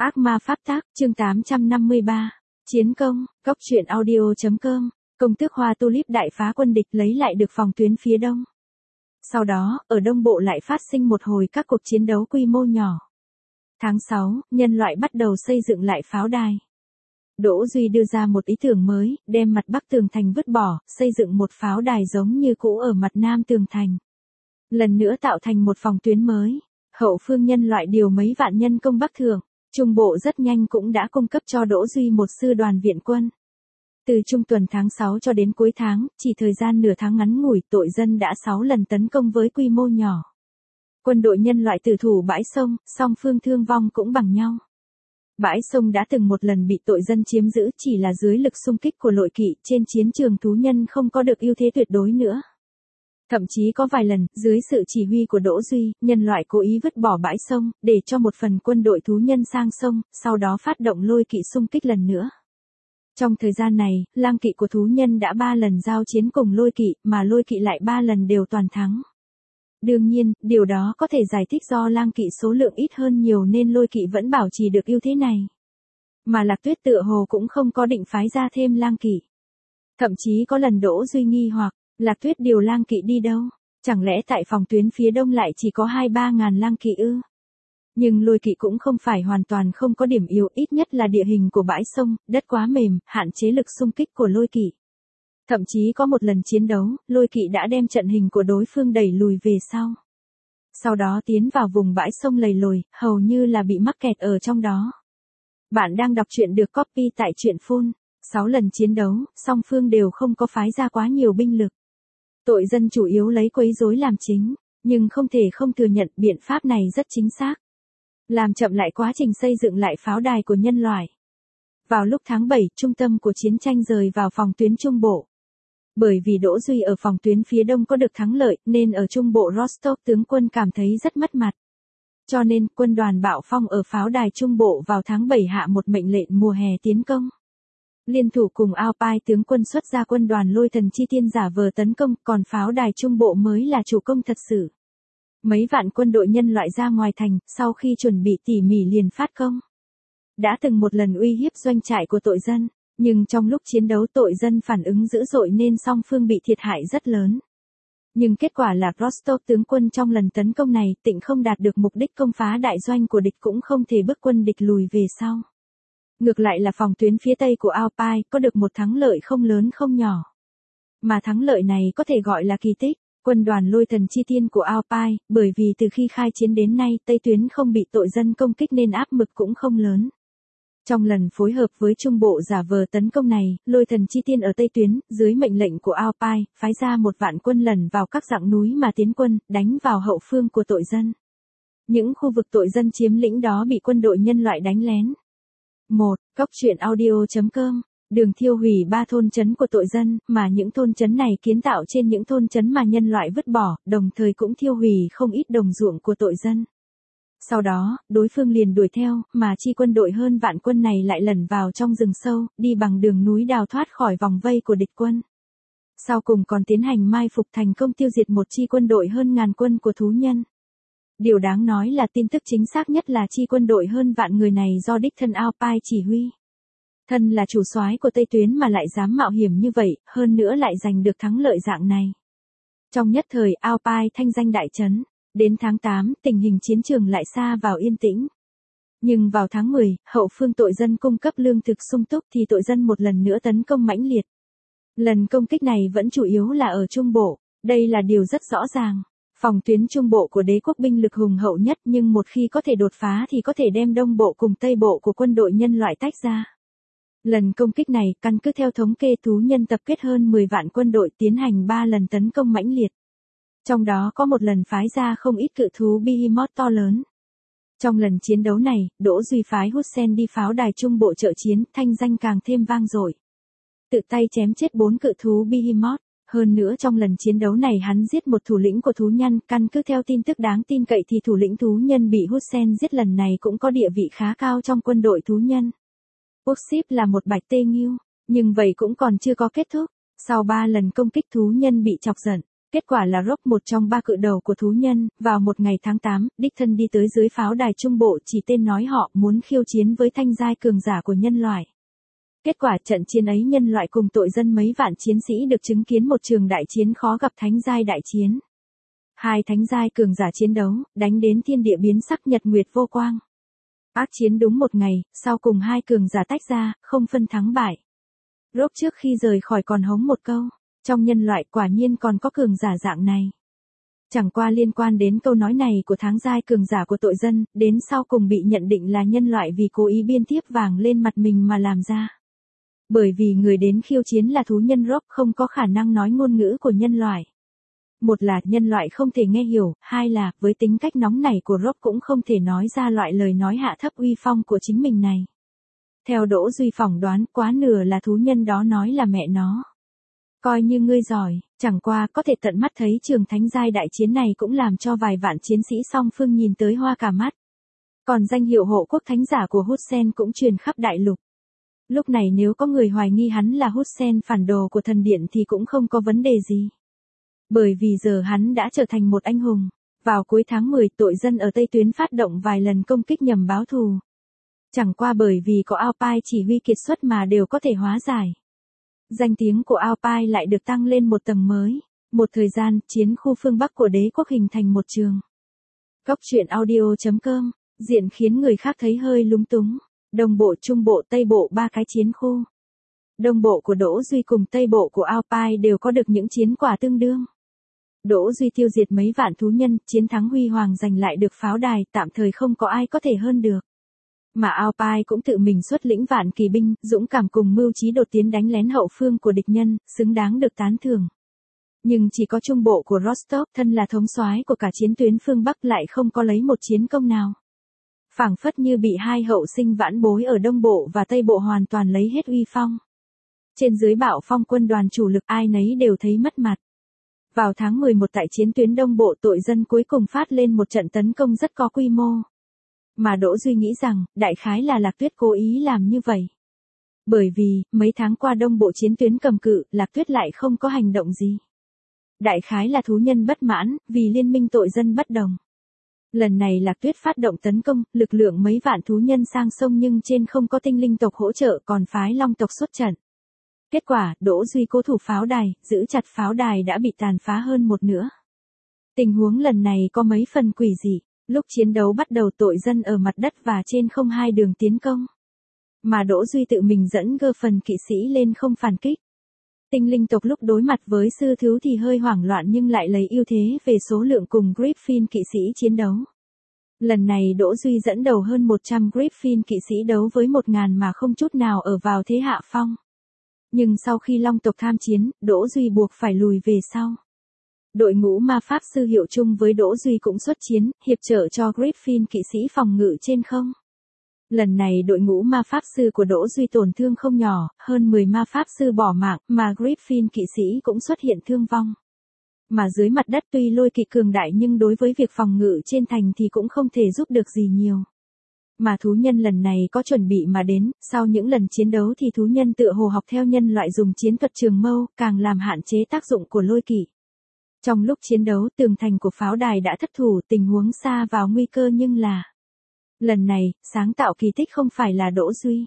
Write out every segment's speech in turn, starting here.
Ác ma pháp tác, chương 853. Chiến công, góc truyện audio.com. Công tước Hoa Tulip đại phá quân địch lấy lại được phòng tuyến phía đông. Sau đó, ở đông bộ lại phát sinh một hồi các cuộc chiến đấu quy mô nhỏ. Tháng 6, nhân loại bắt đầu xây dựng lại pháo đài. Đỗ Duy đưa ra một ý tưởng mới, đem mặt bắc tường thành vứt bỏ, xây dựng một pháo đài giống như cũ ở mặt nam tường thành. Lần nữa tạo thành một phòng tuyến mới. Hậu phương nhân loại điều mấy vạn nhân công bắc thượng. Trung bộ rất nhanh cũng đã cung cấp cho Đỗ Duy một sư đoàn viện quân. Từ trung tuần tháng 6 cho đến cuối tháng, chỉ thời gian nửa tháng ngắn ngủi, tội dân đã 6 lần tấn công với quy mô nhỏ. Quân đội nhân loại tử thủ bãi sông, song phương thương vong cũng bằng nhau. Bãi sông đã từng một lần bị tội dân chiếm giữ, chỉ là dưới lực xung kích của lội kỵ, trên chiến trường thú nhân không có được ưu thế tuyệt đối nữa. Thậm chí có vài lần, dưới sự chỉ huy của Đỗ Duy, nhân loại cố ý vứt bỏ bãi sông, để cho một phần quân đội thú nhân sang sông, sau đó phát động lôi kỵ xung kích lần nữa. Trong thời gian này, lang kỵ của thú nhân đã 3 lần giao chiến cùng lôi kỵ, mà lôi kỵ lại 3 lần đều toàn thắng. Đương nhiên, điều đó có thể giải thích do lang kỵ số lượng ít hơn nhiều nên lôi kỵ vẫn bảo trì được ưu thế này. Mà Lạc Tuyết tựa hồ cũng không có định phái ra thêm lang kỵ. Thậm chí có lần Đỗ Duy nghi hoặc, Lạc Tuyết điều lang kỵ đi đâu? Chẳng lẽ tại phòng tuyến phía đông lại chỉ có 2-3 ngàn lang kỵ ư? Nhưng lôi kỵ cũng không phải hoàn toàn không có điểm yếu, ít nhất là địa hình của bãi sông, đất quá mềm, hạn chế lực xung kích của lôi kỵ. Thậm chí có một lần chiến đấu, lôi kỵ đã đem trận hình của đối phương đẩy lùi về sau. Sau đó tiến vào vùng bãi sông lầy lồi, hầu như là bị mắc kẹt ở trong đó. Bạn đang đọc truyện được copy tại truyện Full. 6 lần chiến đấu, song phương đều không có phái ra quá nhiều binh lực. Tội dân chủ yếu lấy quấy rối làm chính, nhưng không thể không thừa nhận biện pháp này rất chính xác. Làm chậm lại quá trình xây dựng lại pháo đài của nhân loại. Vào lúc tháng 7, trung tâm của chiến tranh rời vào phòng tuyến trung bộ. Bởi vì Đỗ Duy ở phòng tuyến phía đông có được thắng lợi, nên ở trung bộ Rostov tướng quân cảm thấy rất mất mặt. Cho nên, quân đoàn Bạo Phong ở pháo đài trung bộ vào tháng 7 hạ một mệnh lệnh mùa hè tiến công. Liên thủ cùng Alpine tướng quân xuất ra quân đoàn Lôi Thần Chi Tiên giả vờ tấn công, còn pháo đài trung bộ mới là chủ công thật sự. Mấy vạn quân đội nhân loại ra ngoài thành, sau khi chuẩn bị tỉ mỉ liền phát công. Đã từng một lần uy hiếp doanh trại của tội dân, nhưng trong lúc chiến đấu tội dân phản ứng dữ dội nên song phương bị thiệt hại rất lớn. Nhưng kết quả là Rostov tướng quân trong lần tấn công này tịnh không đạt được mục đích công phá đại doanh của địch, cũng không thể bức quân địch lùi về sau. Ngược lại là phòng tuyến phía tây của Alpine có được một thắng lợi không lớn không nhỏ. Mà thắng lợi này có thể gọi là kỳ tích. Quân đoàn Lôi Thần Chi Tiên của Alpine, bởi vì từ khi khai chiến đến nay Tây tuyến không bị tội dân công kích nên áp lực cũng không lớn. Trong lần phối hợp với trung bộ giả vờ tấn công này, Lôi Thần Chi Tiên ở Tây tuyến, dưới mệnh lệnh của Alpine, phái ra một vạn quân lẩn vào các dặng núi mà tiến quân, đánh vào hậu phương của tội dân. Những khu vực tội dân chiếm lĩnh đó bị quân đội nhân loại đánh lén. 1. Góc truyện audio.com. Đường thiêu hủy 3 thôn trấn của tội dân, mà những thôn trấn này kiến tạo trên những thôn trấn mà nhân loại vứt bỏ, đồng thời cũng thiêu hủy không ít đồng ruộng của tội dân. Sau đó, đối phương liền đuổi theo, mà chi quân đội hơn vạn quân này lại lẩn vào trong rừng sâu, đi bằng đường núi đào thoát khỏi vòng vây của địch quân. Sau cùng còn tiến hành mai phục thành công tiêu diệt một chi quân đội hơn ngàn quân của thú nhân. Điều đáng nói là tin tức chính xác nhất là chi quân đội hơn vạn người này do đích thân Alpine chỉ huy. Thân là chủ soái của Tây tuyến mà lại dám mạo hiểm như vậy, hơn nữa lại giành được thắng lợi dạng này. Trong nhất thời Alpine thanh danh đại chấn, đến tháng 8 tình hình chiến trường lại xa vào yên tĩnh. Nhưng vào tháng 10, hậu phương tội dân cung cấp lương thực sung túc thì tội dân một lần nữa tấn công mãnh liệt. Lần công kích này vẫn chủ yếu là ở trung bộ, đây là điều rất rõ ràng. Phòng tuyến trung bộ của đế quốc binh lực hùng hậu nhất, nhưng một khi có thể đột phá thì có thể đem đông bộ cùng tây bộ của quân đội nhân loại tách ra. Lần công kích này, căn cứ theo thống kê thú nhân tập kết hơn 10 vạn quân đội tiến hành 3 lần tấn công mãnh liệt. Trong đó có một lần phái ra không ít cự thú Behemoth to lớn. Trong lần chiến đấu này, Đỗ Duy phái Hussein đi pháo đài trung bộ trợ chiến, thanh danh càng thêm vang dội. Tự tay chém chết 4 cự thú Behemoth. Hơn nữa trong lần chiến đấu này hắn giết một thủ lĩnh của thú nhân, căn cứ theo tin tức đáng tin cậy thì thủ lĩnh thú nhân bị Hussein giết lần này cũng có địa vị khá cao trong quân đội thú nhân. Worship là một bạch tê nghiêu, nhưng vậy cũng còn chưa có kết thúc. Sau 3 lần công kích thú nhân bị chọc giận, Kết quả là Rock, một trong 3 cự đầu của thú nhân, vào một ngày tháng 8, đích thân đi tới dưới pháo đài trung bộ chỉ tên nói họ muốn khiêu chiến với thanh giai cường giả của nhân loại. Kết quả trận chiến ấy nhân loại cùng tội dân mấy vạn chiến sĩ được chứng kiến một trường đại chiến khó gặp thánh giai đại chiến. 2 thánh giai cường giả chiến đấu, đánh đến thiên địa biến sắc nhật nguyệt vô quang. Ác chiến đúng một ngày, sau cùng 2 cường giả tách ra, không phân thắng bại. Rock trước khi rời khỏi còn hống một câu, trong nhân loại quả nhiên còn có cường giả dạng này. Chẳng qua liên quan đến câu nói này của tháng giai cường giả của tội dân, đến sau cùng bị nhận định là nhân loại vì cố ý biên tiếp vàng lên mặt mình mà làm ra. Bởi vì người đến khiêu chiến là thú nhân, Rock không có khả năng nói ngôn ngữ của nhân loại. Một là nhân loại không thể nghe hiểu, hai là với tính cách nóng nảy của Rock cũng không thể nói ra loại lời nói hạ thấp uy phong của chính mình này. Theo Đỗ Duy phỏng đoán, quá nửa là thú nhân đó nói là mẹ nó. Coi như ngươi giỏi, chẳng qua có thể tận mắt thấy trường thánh giai đại chiến này cũng làm cho vài vạn chiến sĩ song phương nhìn tới hoa cả mắt. Còn danh hiệu hộ quốc thánh giả của Hussein cũng truyền khắp đại lục. Lúc này nếu có người hoài nghi hắn là Hussein phản đồ của thần điện thì cũng không có vấn đề gì. Bởi vì giờ hắn đã trở thành một anh hùng. Vào cuối tháng 10, tội dân ở Tây Tuyến phát động vài lần công kích nhằm báo thù. Chẳng qua bởi vì có Alpine chỉ huy kiệt xuất mà đều có thể hóa giải. Danh tiếng của Alpine lại được tăng lên một tầng mới. Một thời gian, chiến khu phương Bắc của đế quốc hình thành một trường. Góc truyện audio.com, diện khiến người khác thấy hơi lúng túng. Đông bộ, trung bộ, tây bộ 3 cái chiến khu. Đông bộ của Đỗ Duy cùng tây bộ của Alpine đều có được những chiến quả tương đương. Đỗ Duy tiêu diệt mấy vạn thú nhân, chiến thắng huy hoàng giành lại được pháo đài, tạm thời không có ai có thể hơn được. Mà Alpine cũng tự mình xuất lĩnh vạn kỳ binh, dũng cảm cùng mưu trí đột tiến đánh lén hậu phương của địch nhân, xứng đáng được tán thưởng. Nhưng chỉ có trung bộ của Rostov, thân là thống soái của cả chiến tuyến phương Bắc, lại không có lấy một chiến công nào. Phảng phất như bị 2 hậu sinh vãn bối ở đông bộ và tây bộ hoàn toàn lấy hết uy phong. Trên dưới bạo phong quân đoàn chủ lực ai nấy đều thấy mất mặt. Vào tháng 11 tại chiến tuyến đông bộ, tội dân cuối cùng phát lên một trận tấn công rất có quy mô. Mà Đỗ Duy nghĩ rằng, đại khái là Lạc Tuyết cố ý làm như vậy. Bởi vì, mấy tháng qua đông bộ chiến tuyến cầm cự, Lạc Tuyết lại không có hành động gì. Đại khái là thú nhân bất mãn, vì liên minh tội dân bất đồng. Lần này Lạc Tuyết phát động tấn công, lực lượng mấy vạn thú nhân sang sông nhưng trên không có tinh linh tộc hỗ trợ, còn phái long tộc xuất trận. Kết quả, Đỗ Duy cố thủ pháo đài, giữ chặt pháo đài đã bị tàn phá hơn một nửa. Tình huống lần này có mấy phần quỷ dị. Lúc chiến đấu bắt đầu, tội dân ở mặt đất và trên không 2 đường tiến công. Mà Đỗ Duy tự mình dẫn gơ phần kỵ sĩ lên không phản kích. Tinh linh tộc lúc đối mặt với sư thiếu thì hơi hoảng loạn nhưng lại lấy ưu thế về số lượng cùng Griffin kỵ sĩ chiến đấu. Lần này Đỗ Duy dẫn đầu hơn 100 Griffin kỵ sĩ đấu với 1000 mà không chút nào ở vào thế hạ phong. Nhưng sau khi long tộc tham chiến, Đỗ Duy buộc phải lùi về sau. Đội ngũ ma pháp sư hiệu chung với Đỗ Duy cũng xuất chiến, hiệp trợ cho Griffin kỵ sĩ phòng ngự trên không. Lần này đội ngũ ma pháp sư của Đỗ Duy tổn thương không nhỏ, hơn 10 ma pháp sư bỏ mạng, mà Griffin kỵ sĩ cũng xuất hiện thương vong. Mà dưới mặt đất tuy lôi kỵ cường đại nhưng đối với việc phòng ngự trên thành thì cũng không thể giúp được gì nhiều. Mà thú nhân lần này có chuẩn bị mà đến, sau những lần chiến đấu thì thú nhân tựa hồ học theo nhân loại dùng chiến thuật trường mâu, càng làm hạn chế tác dụng của lôi kỵ. Trong lúc chiến đấu, tường thành của pháo đài đã thất thủ, tình huống xa vào nguy cơ nhưng là... Lần này, sáng tạo kỳ tích không phải là Đỗ Duy.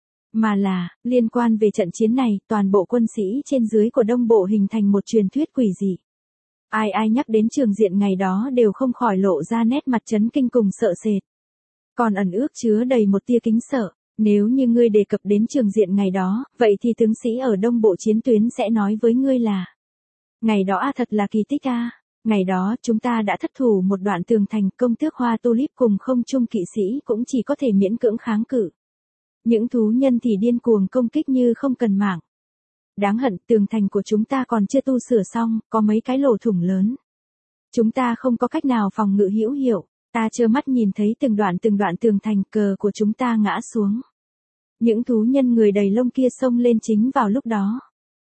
Mà là, liên quan về trận chiến này, toàn bộ quân sĩ trên dưới của đông bộ hình thành một truyền thuyết quỷ dị. Ai ai nhắc đến trường diện ngày đó đều không khỏi lộ ra nét mặt chấn kinh cùng sợ sệt. Còn ẩn ước chứa đầy một tia kính sợ. Nếu như ngươi đề cập đến trường diện ngày đó, vậy thì tướng sĩ ở đông bộ chiến tuyến sẽ nói với ngươi là: ngày đó thật là kỳ tích a. Ngày đó chúng ta đã thất thủ một đoạn tường thành, công tước Hoa Tulip cùng không trung kỵ sĩ cũng chỉ có thể miễn cưỡng kháng cự. Những thú nhân thì điên cuồng công kích như không cần mạng. Đáng hận, tường thành của chúng ta còn chưa tu sửa xong, có mấy cái lỗ thủng lớn. Chúng ta không có cách nào phòng ngự hữu hiệu, ta trơ mắt nhìn thấy từng đoạn tường thành cờ của chúng ta ngã xuống. Những thú nhân người đầy lông kia xông lên chính vào lúc đó.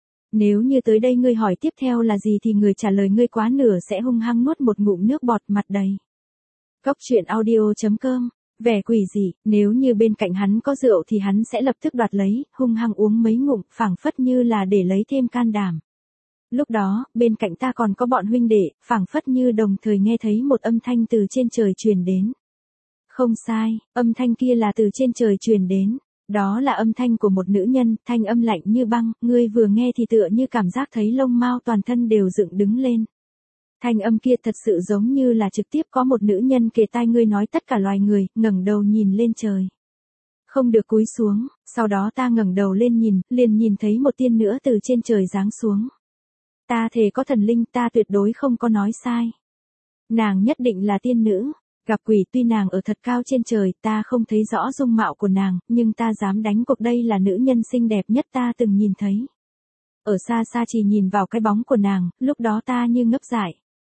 Nếu như tới đây ngươi hỏi tiếp theo là gì thì người trả lời ngươi quá nửa sẽ hung hăng nuốt một ngụm nước bọt mặt đầy. Góc truyện audio.com, vẻ quỷ dị, nếu như bên cạnh hắn có rượu thì hắn sẽ lập tức đoạt lấy, hung hăng uống mấy ngụm, phảng phất như là để lấy thêm can đảm. Lúc đó, bên cạnh ta còn có bọn huynh đệ, phảng phất như đồng thời nghe thấy một âm thanh từ trên trời truyền đến. Không sai, âm thanh kia là từ trên trời truyền đến. Đó là âm thanh của một nữ nhân, thanh âm lạnh như băng, ngươi vừa nghe thì tựa như cảm giác thấy lông mao toàn thân đều dựng đứng lên. Thanh âm kia thật sự giống như là trực tiếp có một nữ nhân kề tai ngươi nói tất cả loài người, ngẩng đầu nhìn lên trời. Không được cúi xuống, sau đó ta ngẩng đầu lên nhìn, liền nhìn thấy một tiên nữa từ trên trời giáng xuống. Ta thề có thần linh, ta tuyệt đối không có nói sai. Nàng nhất định là tiên nữ. Gặp quỷ, tuy nàng ở thật cao trên trời, ta không thấy rõ dung mạo của nàng, nhưng ta dám đánh cuộc đây là nữ nhân xinh đẹp nhất ta từng nhìn thấy. Ở xa xa chỉ nhìn vào cái bóng của nàng, lúc đó ta như ngấp dại.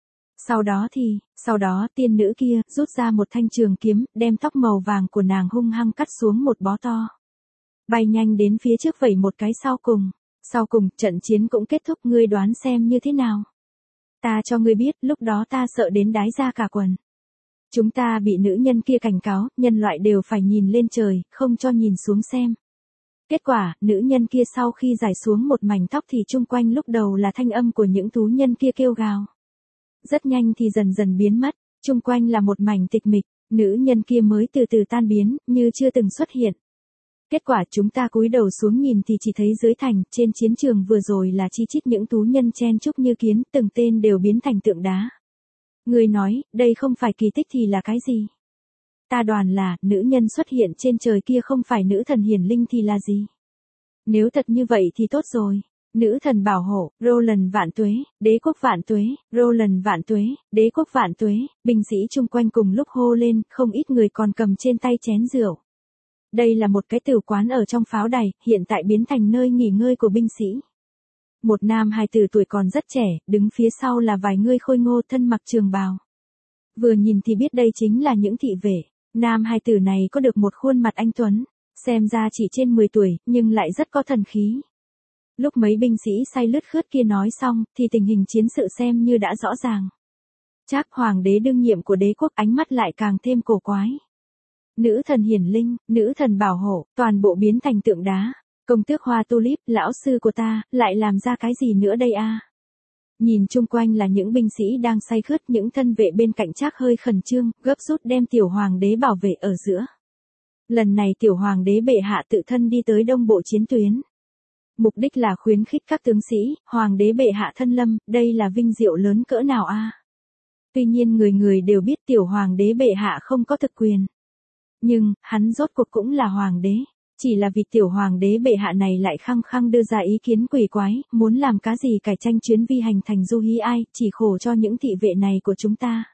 Sau đó tiên nữ kia rút ra một thanh trường kiếm, đem tóc màu vàng của nàng hung hăng cắt xuống một bó to. Bay nhanh đến phía trước vẩy một cái sau cùng trận chiến cũng kết thúc, ngươi đoán xem như thế nào. Ta cho ngươi biết, lúc đó ta sợ đến đái ra cả quần. Chúng ta bị nữ nhân kia cảnh cáo, nhân loại đều phải nhìn lên trời, không cho nhìn xuống xem. Kết quả, nữ nhân kia sau khi giải xuống một mảnh tóc thì chung quanh lúc đầu là thanh âm của những thú nhân kia kêu gào. Rất nhanh thì dần dần biến mất, chung quanh là một mảnh tịch mịch, nữ nhân kia mới từ từ tan biến, như chưa từng xuất hiện. Kết quả chúng ta cúi đầu xuống nhìn thì chỉ thấy dưới thành, trên chiến trường vừa rồi là chi chít những thú nhân chen chúc như kiến, từng tên đều biến thành tượng đá. Người nói, đây không phải kỳ tích thì là cái gì? Ta đoán là, nữ nhân xuất hiện trên trời kia không phải nữ thần hiển linh thì là gì? Nếu thật như vậy thì tốt rồi. Nữ thần bảo hộ, Roland vạn tuế, đế quốc vạn tuế, Roland vạn tuế, đế quốc vạn tuế, binh sĩ chung quanh cùng lúc hô lên, không ít người còn cầm trên tay chén rượu. Đây là một cái tử quán ở trong pháo đài, hiện tại biến thành nơi nghỉ ngơi của binh sĩ. Một nam hài tử tuổi còn rất trẻ, đứng phía sau là vài người khôi ngô thân mặc trường bào. Vừa nhìn thì biết đây chính là những thị vệ. Nam hài tử này có được một khuôn mặt anh tuấn, xem ra chỉ trên 10 tuổi, nhưng lại rất có thần khí. Lúc mấy binh sĩ say lướt khướt kia nói xong, thì tình hình chiến sự xem như đã rõ ràng. Trác hoàng đế đương nhiệm của đế quốc ánh mắt lại càng thêm cổ quái. Nữ thần hiển linh, nữ thần bảo hộ, toàn bộ biến thành tượng đá. Công tước Hoa Tulip, lão sư của ta, lại làm ra cái gì nữa đây a? Nhìn chung quanh là những binh sĩ đang say khướt, những thân vệ bên cạnh Trác hơi khẩn trương, gấp rút đem tiểu hoàng đế bảo vệ ở giữa. Lần này tiểu hoàng đế bệ hạ tự thân đi tới đông bộ chiến tuyến. Mục đích là khuyến khích các tướng sĩ, hoàng đế bệ hạ thân lâm, đây là vinh diệu lớn cỡ nào a? Tuy nhiên người người đều biết tiểu hoàng đế bệ hạ không có thực quyền. Nhưng, hắn rốt cuộc cũng là hoàng đế. Chỉ là vì tiểu hoàng đế bệ hạ này lại khăng khăng đưa ra ý kiến quỷ quái, muốn làm cái gì cải tranh chuyến vi hành thành du hí ai, chỉ khổ cho những thị vệ này của chúng ta.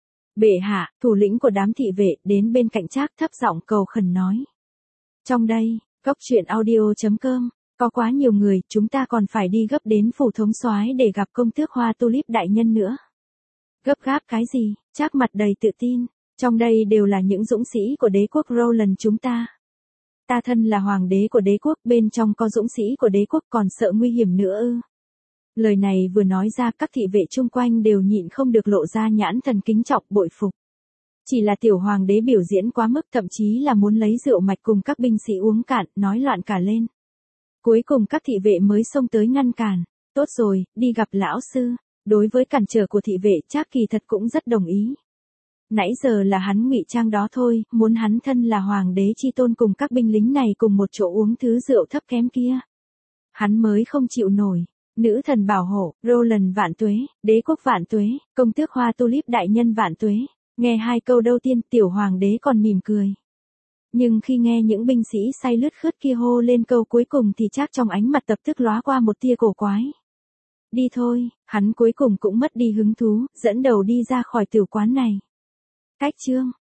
Bệ hạ, thủ lĩnh của đám thị vệ, đến bên cạnh Trác thấp giọng cầu khẩn nói. Trong đây, góc truyện audio.com, có quá nhiều người, chúng ta còn phải đi gấp đến phủ thống soái để gặp công tước Hoa Tulip đại nhân nữa. Gấp gáp cái gì? Trác mặt đầy tự tin. Trong đây đều là những dũng sĩ của đế quốc Roland chúng ta. Ta thân là hoàng đế của đế quốc, bên trong có dũng sĩ của đế quốc còn sợ nguy hiểm nữa ư? Lời này vừa nói ra, các thị vệ chung quanh đều nhịn không được lộ ra nhãn thần kính trọng bội phục. Chỉ là tiểu hoàng đế biểu diễn quá mức, thậm chí là muốn lấy rượu mạch cùng các binh sĩ uống cạn, nói loạn cả lên. Cuối cùng các thị vệ mới xông tới ngăn cản. Tốt rồi, đi gặp lão sư. Đối với cản trở của thị vệ, Trác kỳ thật cũng rất đồng ý. Nãy giờ là hắn ngụy trang đó thôi, muốn hắn thân là hoàng đế chi tôn cùng các binh lính này cùng một chỗ uống thứ rượu thấp kém kia. Hắn mới không chịu nổi. Nữ thần bảo hộ, Roland vạn tuế, đế quốc vạn tuế, công tước Hoa Tulip đại nhân vạn tuế. Nghe hai câu đầu tiên, tiểu hoàng đế còn mỉm cười. Nhưng khi nghe những binh sĩ say lướt khướt kia hô lên câu cuối cùng thì Trác trong ánh mặt lập tức lóa qua một tia cổ quái. Đi thôi, hắn cuối cùng cũng mất đi hứng thú, dẫn đầu đi ra khỏi tiểu quán này. Cách chương